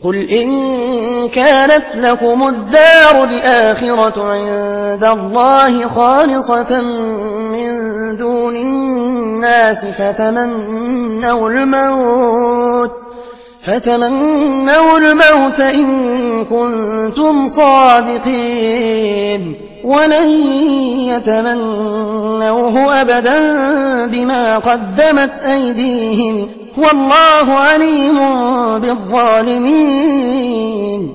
قل إن كانت لكم الدار الآخرة عند الله خالصة من دون الناس فتمنوا الموت إن كنتم صادقين ولن يتمنوه أبدا بما قدمت أيديهم والله عليم بالظالمين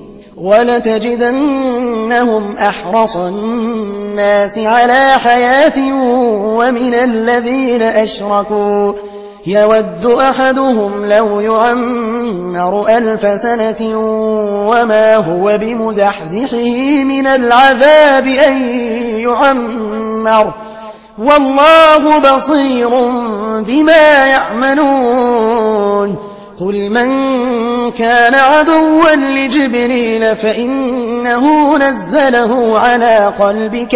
ولتجدنهم أحرص الناس على حياة ومن الذين أشركوا يود أحدهم لو يعمر 1000 سنة وما هو بمزحزحه من العذاب أن يعمر والله بصير بما يعملون قل من كان عدوا لجبريل فإنه نزله على قلبك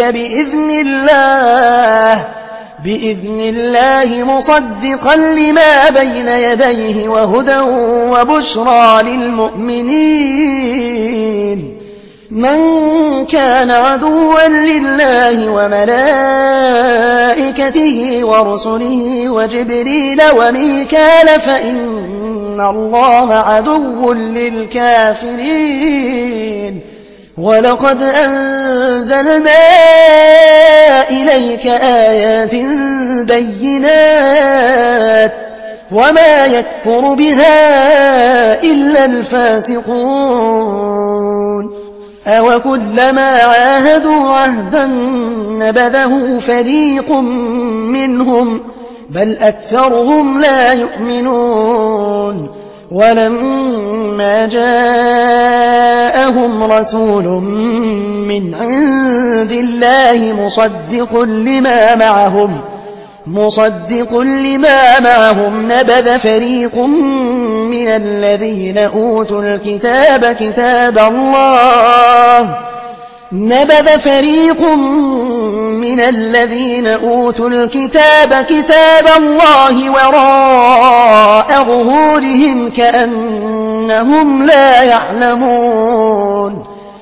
بإذن الله مصدقا لما بين يديه وهدى وبشرى للمؤمنين من كان عدوا لله وملائكته ورسله وجبريل وميكال فإن الله عدو للكافرين ولقد أنزلنا إليك آيات بينات وما يكفر بها إلا الفاسقون أوكلما عاهدوا عهدا نبذه فريق منهم بل أكثرهم لا يؤمنون ولما جاءهم رسول من عند الله مصدق لما معهم نبذ فريق من الذين أوتوا الكتاب كتاب الله وراء ظهورهم كأنهم لا يعلمون